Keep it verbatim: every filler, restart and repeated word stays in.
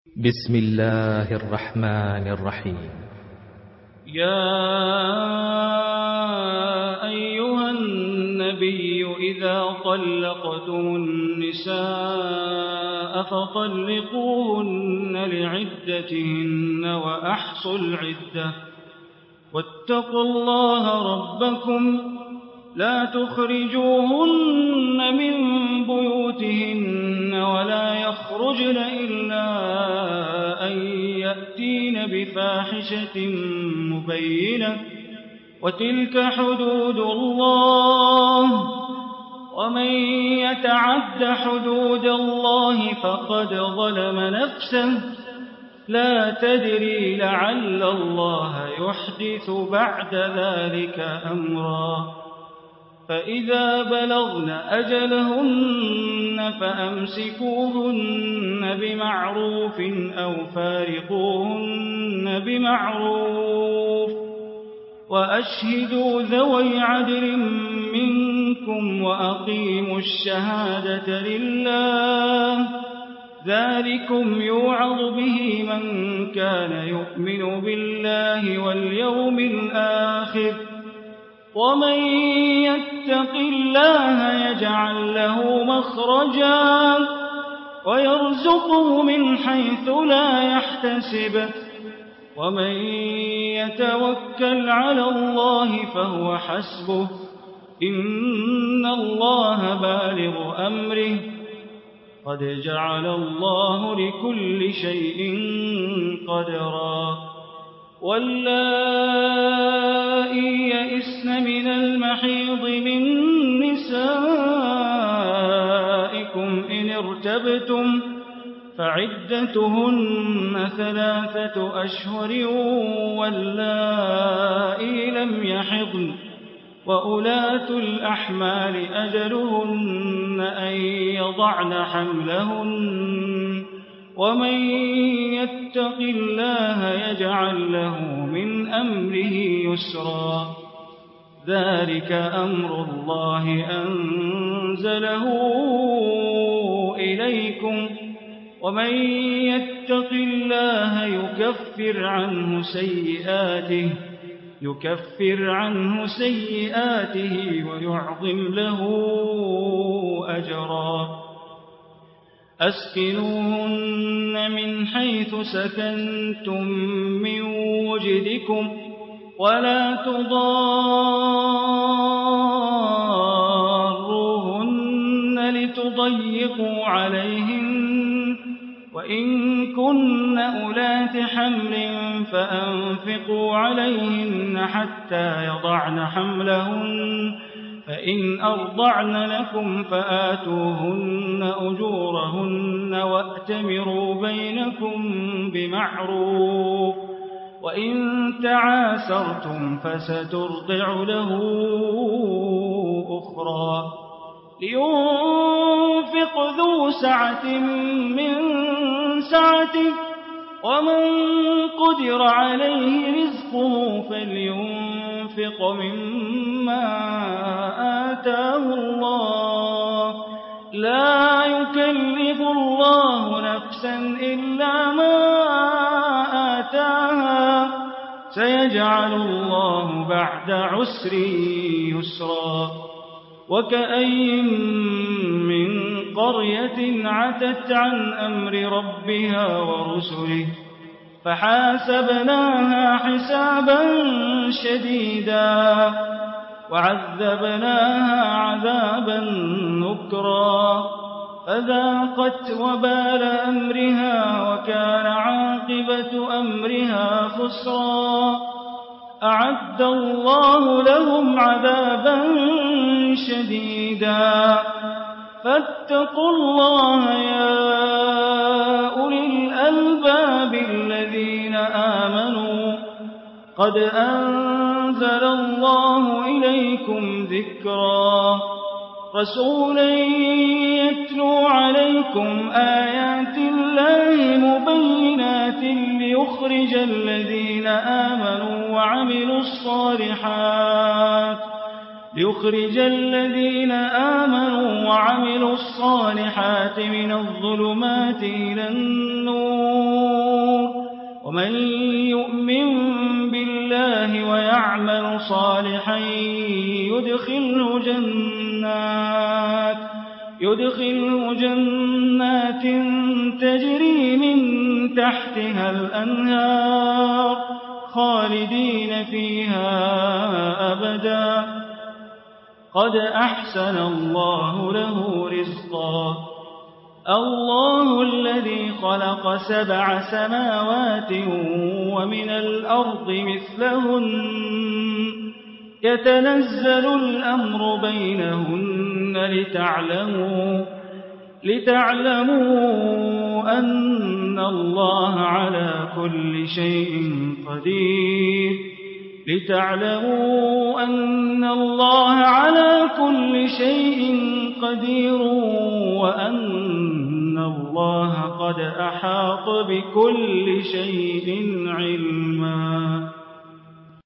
بسم الله الرحمن الرحيم. يا أيها النبي إذا طلقتم النساء فطلقوهن لعدتهن وأحصوا العدة واتقوا الله ربكم لا تخرجوهن من بيوتهن ولا يخرجن إلا أن يأتين بفاحشة مبينة وتلك حدود الله ومن يتعد حدود الله فقد ظلم نفسه لا تدري لعل الله يحدث بعد ذلك أمرا فإذا بلغن أجلهن فأمسكوهن بمعروف أو فارقوهن بمعروف وأشهدوا ذوي عدل منكم وأقيموا الشهادة لله ذلكم يوعظ به من كان يؤمن بالله واليوم الآخر ومن يتق الله يجعل له مخرجا ويرزقه من حيث لا يحتسب ومن يتوكل على الله فهو حسبه إن الله بالغ أمره قد جعل الله لكل شيء قدرا واللائي يئسن من المحيض من نسائكم إن ارتبتم فعدتهن ثلاثة أشهر واللائي لم يحضن وأولاة الأحمال أجلهن أن يضعن حملهن ومن يتق الله يجعل له من أمره يسرا ذلك أمر الله أنزله إليكم ومن يتق الله يكفر عنه سيئاته يكفر عنه سيئاته ويعظم له أجرا أسكنوهن من حيث سكنتم من وجدكم ولا تضاروهن لتضيقوا عليهن وإن كن أولات حمل فأنفقوا عليهن حتى يضعن حملهن فإن أرضعن لكم فآتوهن أجورهن وأتمروا بينكم بمعروف وإن تعاسرتم فسترضع له أخرى لينفق ذو سعة من سعته ومن قدر عليه رزقه فلينفق مما آتاه الله لا يكلف الله نفسا إلا ما آتاها سيجعل الله بعد عسر يسرا وكأين من قرية عتت عن أمر ربها ورسله فحاسبناها حسابا شديدا وعذبناها عذابا نكرا فذاقت وبال أمرها وكان عاقبة أمرها خسرا أعد الله لهم عذابا شديدا فاتقوا الله يا أولي الألباب الذين آمنوا قد أنزل الله إليكم ذكرا رسولا يتلو عليكم آيات الله مبينات ليخرج الذين آمنوا وعملوا الصالحات ليخرج الذين آمنوا وعملوا الصالحات من الظلمات إلى النور ومن يؤمن بالله ويعمل صالحا يدخله جنات يدخله جنات تجري من تحتها الأنهار خالدين فيها أبدا قد أحسن الله له رزقا الله الذي خلق سبع سماوات ومن الأرض مثلهن يتنزل الأمر بينهن لتعلموا لتعلموا أن الله على كل شيء قدير لتعلموا أن الله على كل شيء قدير وأن الله قد أحاط بكل شيء علما